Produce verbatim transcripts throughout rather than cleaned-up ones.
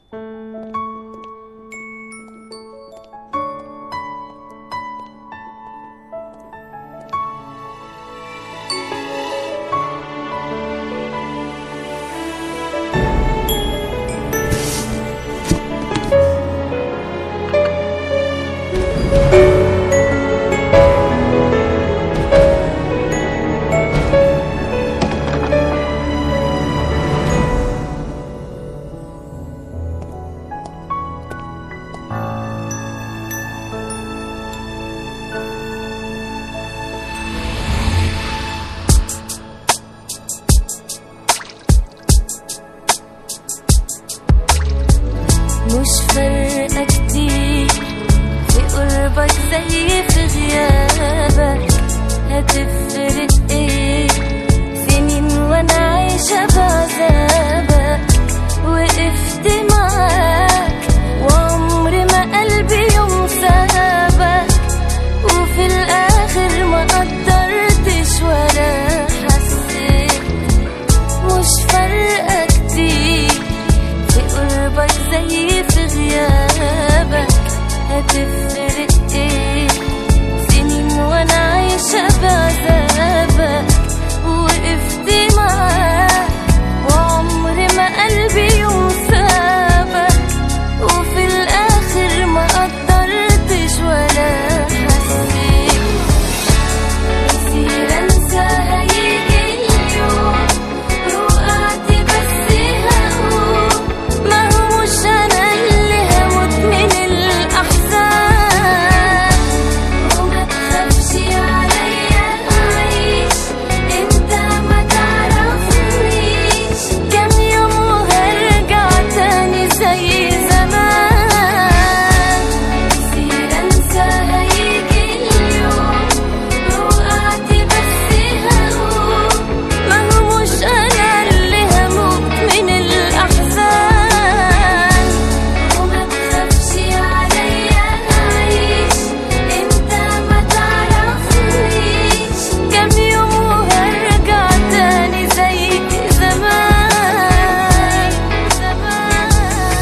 مش فارقة كتير في قربك زي في غيابك. هتفرق ايه سنين وانا عايشة بعذابك؟ وقفت معاك وعمر ما قلبي يوم سابك، وفي الاخر ما قدرتش ولا حسيت. مش فارقة كتير في قربك زي في غيابك. هتفرق ايه سنين وانا عايشة بعذابك؟ وقفت معاك وعمري ما قلبي يوم سابك، وفي الاخر ما قدرتش ولا حسيت. كتير انسى هيجي اليوم وقعت بس هقوم، ما هو مش انا اللي هموت من الاحزان. وما تخافش عليا اعيش، انت ما تعرفنيش. كام يوم وهرجع تاني زي زمان. كتير انسى هيجي اليوم وقعت بس هقوم، ما هو مش انا اللي هموت من الاحزان. وما تخافش عليا اعيش، انت ما تعرفنيش. كام يوم وهرجع تاني زي زمان زمان.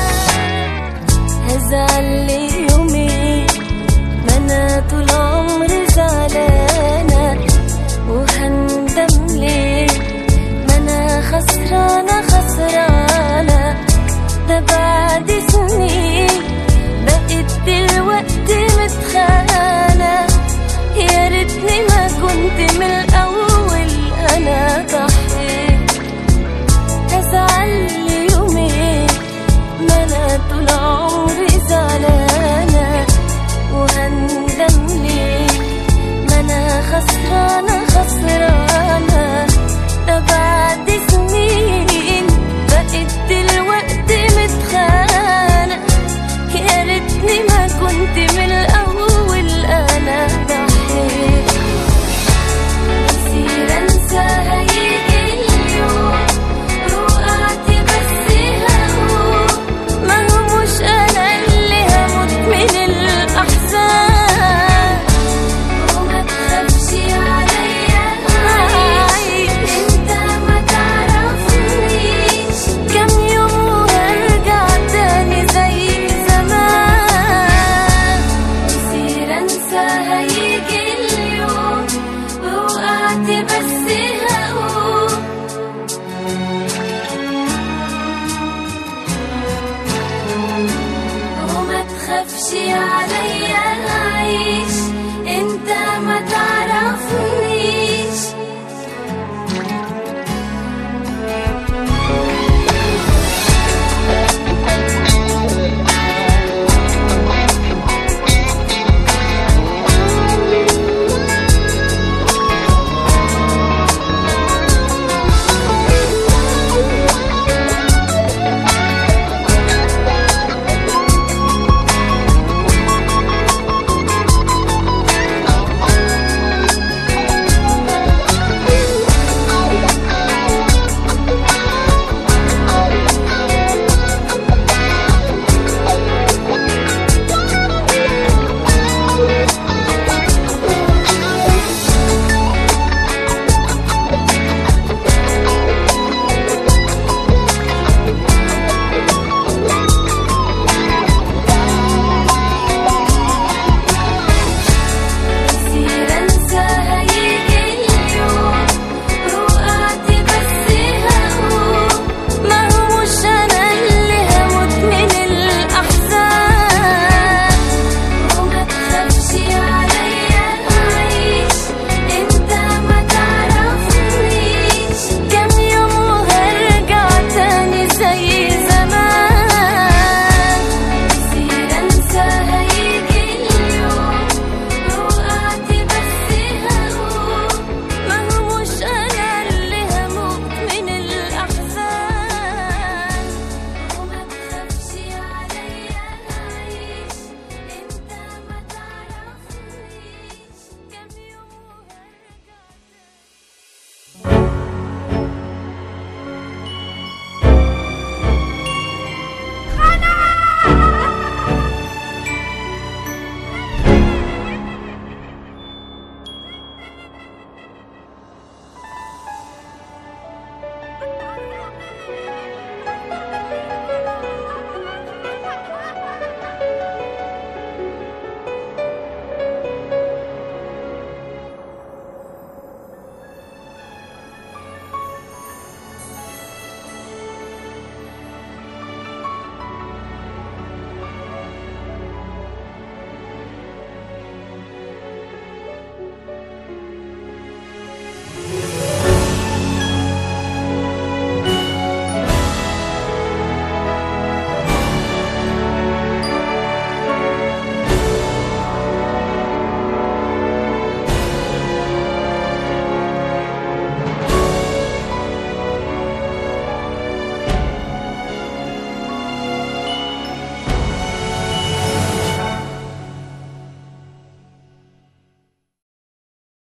هزعل لي يومين، ما انا طول عمري زعلانة. وهندم ليه، ما انا خسرانة خسرانة. ده بعد سنين بقيت دلوقتي متخانة. يا ريتني ما كنت من الاول انا ضحيت. هزعل لي يومين، ما انا طول عمري زعلانة. وهندم ليه، ما انا خسرانة خسرانة. ده بعد سنين بقيت دلوقتي متخانة. يا ريتني ما كنت من الاول انا ضحيت. كتير انسى هيجي اليوم وقعت بس هقوم، ما هو مش انا اللي هموت من الاحزان. وما تخافش عليا اعيش، انت ما تعرفنيش. كام يوم وهرجع تاني زي زمان. كتير انسى هيجي اليوم وقعت بس هقوم، وما تخافش عليا اعيش،